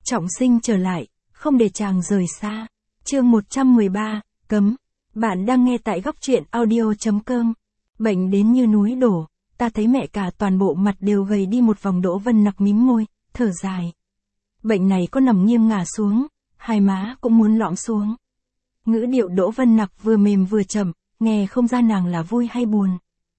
trọng sinh trở lại, không để chàng rời xa. Chương 113, cấm. Bạn đang nghe tại góc truyện audio.com. Bệnh đến như núi đổ, ta thấy mẹ cả toàn bộ mặt đều gầy đi một vòng. Đỗ Vân Nặc mím môi, thở dài. Bệnh này có nằm nghiêng ngả xuống, hai má cũng muốn lõm xuống. Ngữ điệu Đỗ Vân Nặc vừa mềm vừa chậm, nghe không ra nàng là vui hay buồn.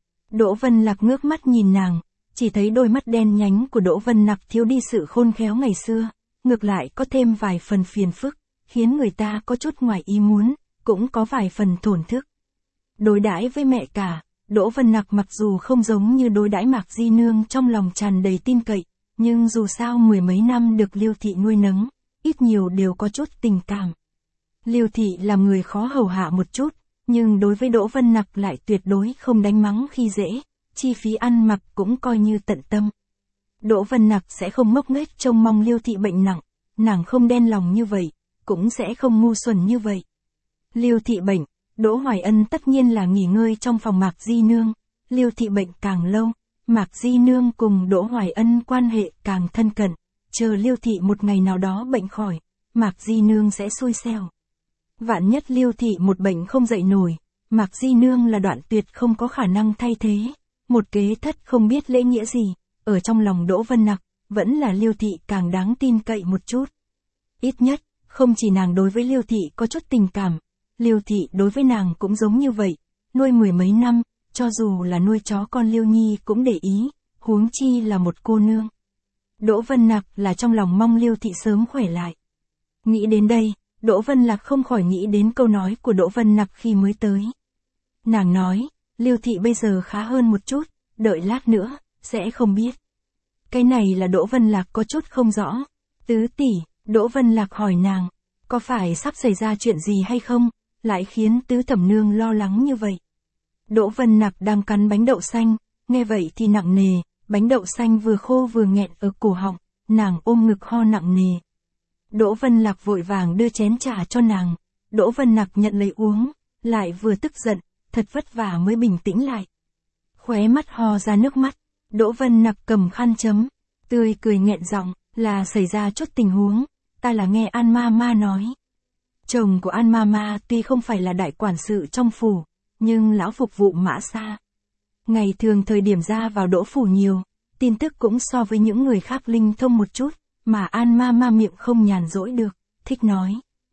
Đỗ Vân Nặc ngước mắt nhìn nàng, chỉ thấy đôi mắt đen nhánh của Đỗ Vân Nặc thiếu đi sự khôn khéo ngày xưa, ngược lại có thêm vài phần phiền phức, khiến người ta có chút ngoài ý muốn, cũng có vài phần thổn thức. Đối đãi với mẹ cả, Đỗ Vân Nặc mặc dù không giống như đối đãi Mạc Di Nương trong lòng tràn đầy tin cậy, nhưng dù sao mười mấy năm được Liêu thị nuôi nấng, ít nhiều đều có chút tình cảm. Liêu thị làm người khó hầu hạ một chút, nhưng đối với Đỗ Vân Nặc lại tuyệt đối không đánh mắng khi dễ, chi phí ăn mặc cũng coi như tận tâm. Đỗ Vân Nặc sẽ không ngốc nghếch trông mong Liêu thị bệnh nặng, nàng không đen lòng như vậy, cũng sẽ không ngu xuẩn như vậy. Liêu thị bệnh, Đỗ Hoài Ân tất nhiên là nghỉ ngơi trong phòng Mạc Di Nương, Liêu thị bệnh càng lâu, Mạc Di Nương cùng Đỗ Hoài Ân quan hệ càng thân cận, chờ Liêu thị một ngày nào đó bệnh khỏi, Mạc Di Nương sẽ xui xẻo. Vạn nhất Liêu thị một bệnh không dậy nổi, Mạc Di Nương là Đoạn Tuyệt không có khả năng thay thế, một kế thất không biết lễ nghĩa gì, ở trong lòng Đỗ Vân Nặc, vẫn là Liêu thị càng đáng tin cậy một chút. Ít nhất, không chỉ nàng đối với Liêu thị có chút tình cảm, Liêu thị đối với nàng cũng giống như vậy, nuôi mười mấy năm, cho dù là nuôi chó con Liêu Nhi cũng để ý, huống chi là một cô nương. Đỗ Vân Nặc là trong lòng mong Liêu thị sớm khỏe lại. Nghĩ đến đây, Đỗ Vân Nặc không khỏi nghĩ đến câu nói của Đỗ Vân Nặc khi mới tới. Nàng nói, Liêu thị bây giờ khá hơn một chút, đợi lát nữa, sẽ không biết. Cái này là Đỗ Vân Nặc có chút không rõ. Tứ tỷ, Đỗ Vân Nặc hỏi nàng, có phải sắp xảy ra chuyện gì hay không, lại khiến tứ thẩm nương lo lắng như vậy. Đỗ Vân Nặc đang cắn bánh đậu xanh, nghe vậy thì nặng nề, bánh đậu xanh vừa khô vừa nghẹn ở cổ họng, nàng ôm ngực ho nặng nề. Đỗ Vân Nặc vội vàng đưa chén trà cho nàng, Đỗ Vân Nặc nhận lấy uống, lại vừa tức giận, thật vất vả mới bình tĩnh lại. Khóe mắt ho ra nước mắt, Đỗ Vân Nặc cầm khăn chấm, tươi cười nghẹn giọng, là xảy ra chút tình huống, ta là nghe An Mama nói. Chồng của An Mama tuy không phải là đại quản sự trong phủ, nhưng lão phục vụ Mã Sa. Ngày thường thời điểm ra vào Đỗ phủ nhiều, tin tức cũng so với những người khác linh thông một chút, mà An Mama miệng không nhàn rỗi được, thích nói.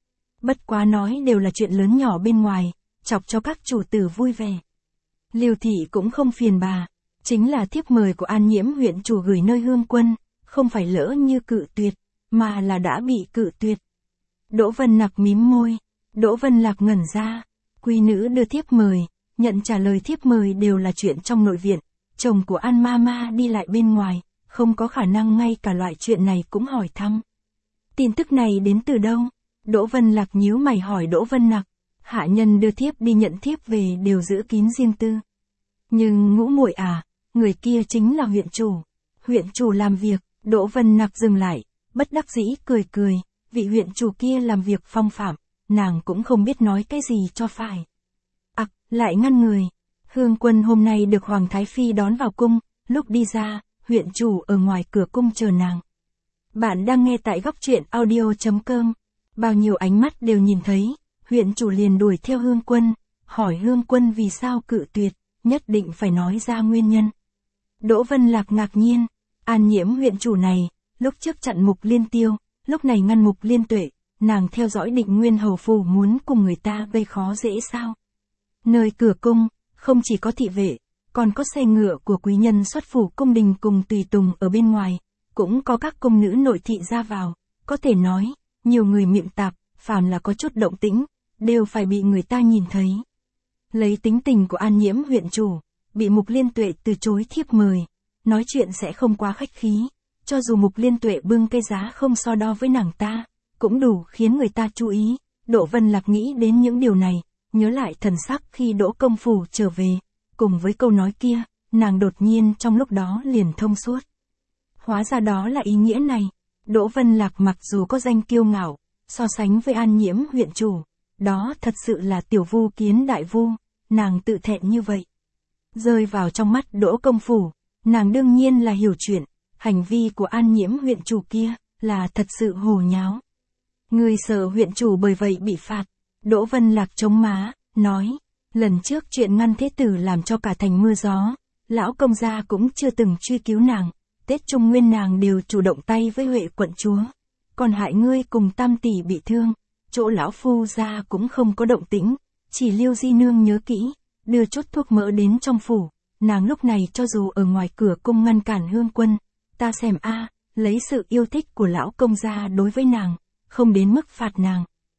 Bất quá nói đều là chuyện lớn nhỏ bên ngoài, chọc cho các chủ tử vui vẻ. Liêu thị cũng không phiền bà, chính là thiếp mời của An Nhiễm huyện chủ gửi nơi Hương Quân, không phải lỡ như cự tuyệt, mà là đã bị cự tuyệt. Đỗ Vân Nặc mím môi, Đỗ Vân Nặc ngẩn ra, quý nữ đưa thiếp mời, nhận trả lời thiếp mời đều là chuyện trong nội viện, chồng của An Mama đi lại bên ngoài, không có khả năng ngay cả loại chuyện này cũng hỏi thăm. Tin tức này đến từ đâu? Đỗ Vân Nặc nhíu mày hỏi Đỗ Vân Nặc, hạ nhân đưa thiếp đi nhận thiếp về đều giữ kín riêng tư. Nhưng ngũ muội à, người kia chính là huyện chủ. Huyện chủ làm việc, Đỗ Vân Nặc dừng lại, bất đắc dĩ cười cười, vị huyện chủ kia làm việc phong phạm, nàng cũng không biết nói cái gì cho phải. Lại ngăn người. Hương Quân hôm nay được Hoàng Thái Phi đón vào cung, lúc đi ra, huyện chủ ở ngoài cửa cung chờ nàng. Bạn đang nghe tại góc truyện audio.com. Bao nhiêu ánh mắt đều nhìn thấy, huyện chủ liền đuổi theo Hương Quân, hỏi Hương Quân vì sao cự tuyệt, nhất định phải nói ra nguyên nhân. Đỗ Vân Nặc ngạc nhiên, An Nhiễm huyện chủ này, lúc trước chặn Mục Liên Tiêu, lúc này ngăn Mục Liên Tuệ, nàng theo dõi Định Nguyên hầu phủ muốn cùng người ta gây khó dễ sao? Nơi cửa cung, không chỉ có thị vệ, còn có xe ngựa của quý nhân xuất phủ cung đình cùng tùy tùng ở bên ngoài, cũng có các cung nữ nội thị ra vào, có thể nói, nhiều người miệng tạp, phàm là có chút động tĩnh, đều phải bị người ta nhìn thấy. Lấy tính tình của An Nhiễm huyện chủ, bị Mục Liên Tuệ từ chối thiếp mời, nói chuyện sẽ không quá khách khí, cho dù Mục Liên Tuệ bưng cái giá không so đo với nàng ta, cũng đủ khiến người ta chú ý. Đỗ Vân Nặc nghĩ đến những điều này, nhớ lại thần sắc khi Đỗ công phủ trở về, cùng với câu nói kia, nàng đột nhiên trong lúc đó liền thông suốt. Hóa ra đó là ý nghĩa này. Đỗ Vân Nặc mặc dù có danh kiêu ngạo, so sánh với An Nhiễm huyện chủ, đó thật sự là tiểu vu kiến đại vu, nàng tự thẹn như vậy. Rơi vào trong mắt Đỗ công phủ, nàng đương nhiên là hiểu chuyện, hành vi của An Nhiễm huyện chủ kia, là thật sự hồ nháo. Người sợ huyện chủ bởi vậy bị phạt. Đỗ Vân Lạc chống má, nói, lần trước chuyện ngăn thế tử làm cho cả thành mưa gió, lão công gia cũng chưa từng truy cứu nàng, Tết Trung Nguyên nàng đều chủ động tay với Huệ quận chúa, còn hại ngươi cùng Tam tỷ bị thương, chỗ lão phu gia cũng không có động tĩnh, chỉ Liêu Di nương nhớ kỹ, đưa chút thuốc mỡ đến trong phủ, nàng lúc này cho dù ở ngoài cửa cung ngăn cản Hương Quân, ta xem lấy sự yêu thích của lão công gia đối với nàng, không đến mức phạt nàng.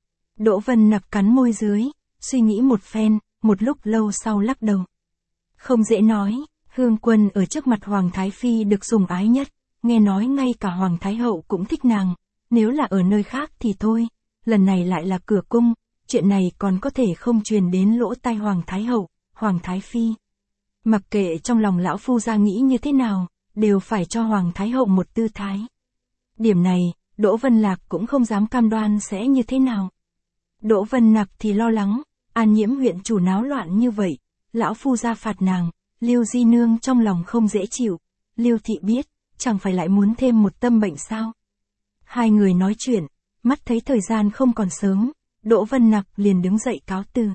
Đỗ Vân Nặc cắn môi dưới, suy nghĩ một phen, một lúc lâu sau lắc đầu. Không dễ nói, Hương Quân ở trước mặt Hoàng Thái Phi được sủng ái nhất, nghe nói ngay cả Hoàng Thái Hậu cũng thích nàng, nếu là ở nơi khác thì thôi, lần này lại là cửa cung, chuyện này còn có thể không truyền đến lỗ tai Hoàng Thái Hậu, Hoàng Thái Phi. Mặc kệ trong lòng lão phu gia nghĩ như thế nào, đều phải cho Hoàng Thái Hậu một tư thái. Điểm này, Đỗ Vân Lạc cũng không dám cam đoan sẽ như thế nào. Đỗ Vân Nặc thì lo lắng, An Nhiễm huyện chủ náo loạn như vậy, lão phu gia phạt nàng, Liêu Di nương trong lòng không dễ chịu, Liêu thị biết, chẳng phải lại muốn thêm một tâm bệnh sao. Hai người nói chuyện, mắt thấy thời gian không còn sớm, Đỗ Vân Nặc liền đứng dậy cáo từ.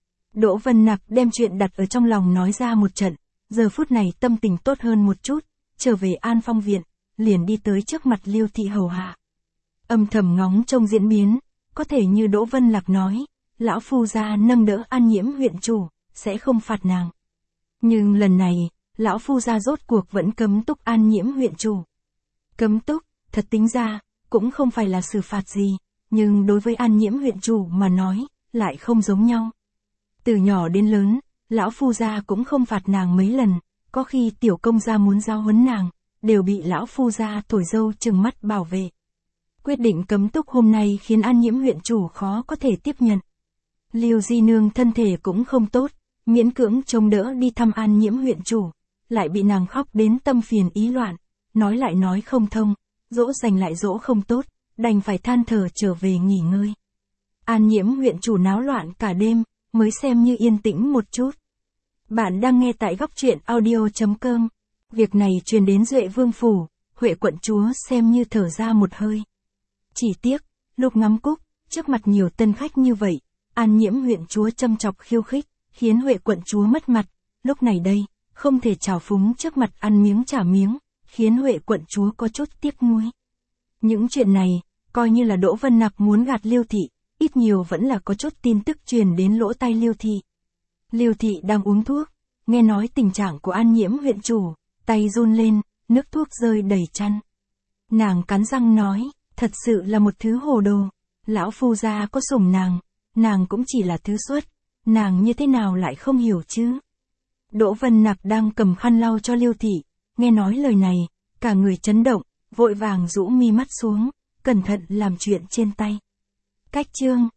Đỗ Vân Nặc đem chuyện đặt ở trong lòng nói ra một trận, giờ phút này tâm tình tốt hơn một chút, trở về An Phong viện, liền đi tới trước mặt Liêu thị hầu hạ. Âm thầm ngóng trông diễn biến, có thể như Đỗ Vân Lạc nói, lão phu gia nâng đỡ An Nhiễm huyện chủ, sẽ không phạt nàng. Nhưng lần này, lão phu gia rốt cuộc vẫn cấm túc An Nhiễm huyện chủ. Cấm túc, thật tính ra, cũng không phải là xử phạt gì, nhưng đối với An Nhiễm huyện chủ mà nói, lại không giống nhau. Từ nhỏ đến lớn, lão phu gia cũng không phạt nàng mấy lần, có khi tiểu công gia muốn giao huấn nàng, đều bị lão phu gia thổi dâu trừng mắt bảo vệ. Quyết định cấm túc hôm nay khiến An Nhiễm huyện chủ khó có thể tiếp nhận. Liêu Di nương thân thể cũng không tốt, miễn cưỡng chống đỡ đi thăm An Nhiễm huyện chủ, lại bị nàng khóc đến tâm phiền ý loạn, nói lại nói không thông, dỗ dành lại dỗ không tốt, đành phải than thở trở về nghỉ ngơi. An Nhiễm huyện chủ náo loạn cả đêm, mới xem như yên tĩnh một chút. Bạn đang nghe tại góc truyện audio.com. Việc này truyền đến Duệ Vương phủ, Huệ quận chúa xem như thở ra một hơi. Chỉ tiếc, lúc ngắm cúc, trước mặt nhiều tân khách như vậy, An Nhiễm huyện chúa châm chọc khiêu khích, khiến Huệ quận chúa mất mặt, lúc này đây, không thể trào phúng trước mặt ăn miếng trả miếng, khiến Huệ quận chúa có chút tiếc nuối. Những chuyện này, coi như là Đỗ Vân Nặc muốn gạt Liêu thị, ít nhiều vẫn là có chút tin tức truyền đến lỗ tai Liêu thị. Liêu thị đang uống thuốc, nghe nói tình trạng của An Nhiễm huyện chủ, tay run lên, nước thuốc rơi đầy chăn. Nàng cắn răng nói, thật sự là một thứ hồ đồ, lão phu gia có sủng nàng cũng chỉ là thứ xuất, nàng như thế nào lại không hiểu chứ. Đỗ Vân Nặc đang cầm khăn lau cho Liêu thị, nghe nói lời này, cả người chấn động, vội vàng rũ mi mắt xuống, cẩn thận làm chuyện trên tay. Cách chương